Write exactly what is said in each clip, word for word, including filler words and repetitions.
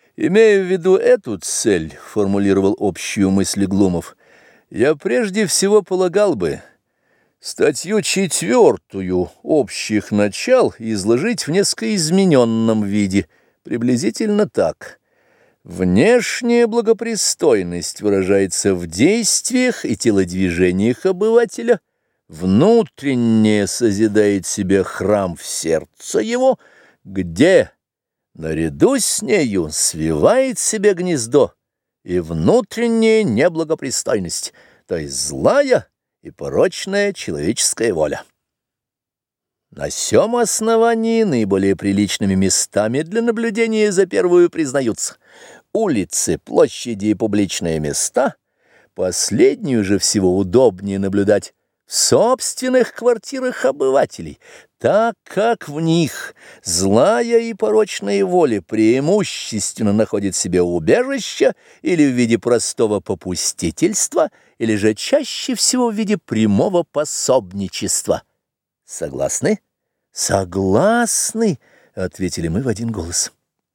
Имея в виду эту цель, — формулировал общую мысль Глумов, — я прежде всего полагал бы статью четвертую общих начал изложить в несколько измененном виде, приблизительно так. Внешняя благопристойность выражается в действиях и телодвижениях обывателя, внутреннее созидает себе храм в сердце его, где наряду с нею свивает себе гнездо и внутренняя неблагопристойность, то есть злая и порочная человеческая воля. На сём основании наиболее приличными местами для наблюдения за первую признаются улицы, площади и публичные места, последнюю же всего удобнее наблюдать в собственных квартирах обывателей, так как в них злая и порочная воля преимущественно находит себе убежище или в виде простого попустительства, или же чаще всего в виде прямого пособничества. Согласны? Согласны, ответили мы в один голос.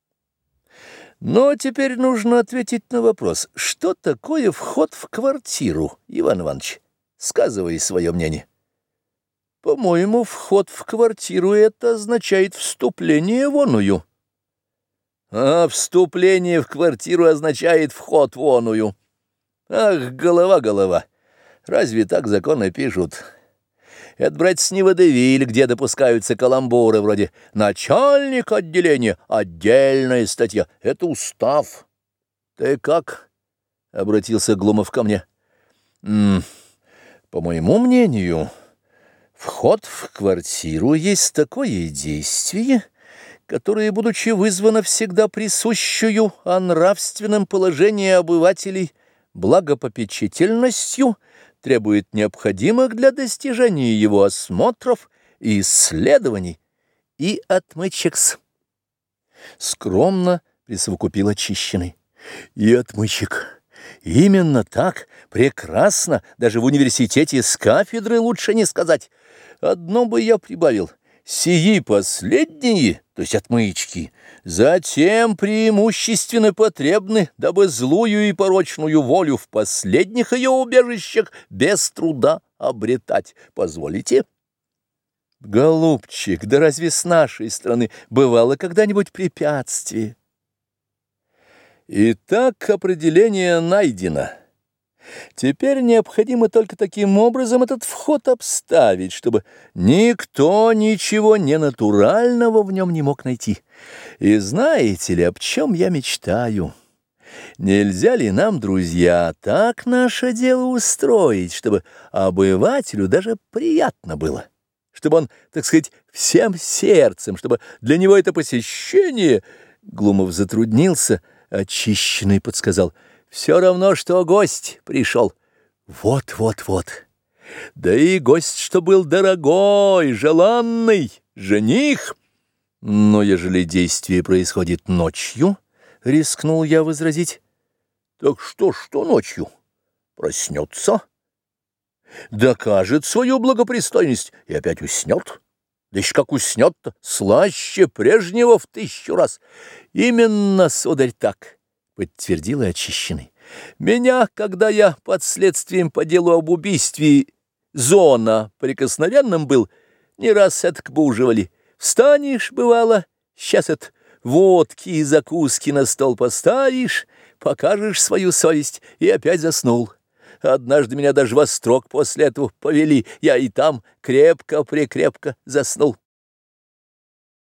Но теперь нужно ответить на вопрос, что такое вход в квартиру, Иван Иванович? Сказывай свое мнение. По-моему, вход в квартиру — это означает вступление в оную. А вступление в квартиру означает вход в оную. Ах, голова, голова, разве так законы пишут? Это, братец, не водевиль, где допускаются каламбуры вроде «начальник отделения», отдельная статья. Это устав. Ты как? — обратился Глумов ко мне. М -м, по моему мнению, вход в квартиру есть такое действие, которое, будучи вызвано всегда присущую о нравственном положении обывателей благопопечительностью, требует необходимых для достижения его осмотров и исследований и отмычек-с. Скромно присовокупил очищенный. И отмычек. Именно так, прекрасно, даже в университете с кафедры лучше не сказать. Одно бы я прибавил. Сии последние, то есть отмычки, затем преимущественно потребны, дабы злую и порочную волю в последних ее убежищах без труда обретать. Позволите? Голубчик, да разве с нашей стороны бывало когда-нибудь препятствие? Итак, определение найдено. Теперь необходимо только таким образом этот вход обставить, чтобы никто ничего ненатурального в нем не мог найти. И знаете ли, об чем я мечтаю? Нельзя ли нам, друзья, так наше дело устроить, чтобы обывателю даже приятно было? Чтобы он, так сказать, всем сердцем, чтобы для него это посещение... Глумов затруднился, очищенный подсказал: все равно, что гость пришел. Вот-вот-вот. Да и гость, что был дорогой, желанный, жених. Но ежели действие происходит ночью, рискнул я возразить, так что, что ночью? Проснется, докажет свою благопристойность и опять уснет. Да еще как уснет-то, слаще прежнего в тысячу раз. Именно, сударь, так, подтвердил и очищенный. Меня, когда я под следствием по делу об убийстве Зона прикосновенным был, не раз этак буживали. Встанешь, бывало, сейчас это водки и закуски на стол поставишь, покажешь свою совесть и опять заснул. Однажды меня даже во строк после этого повели, я и там крепко-прекрепко заснул.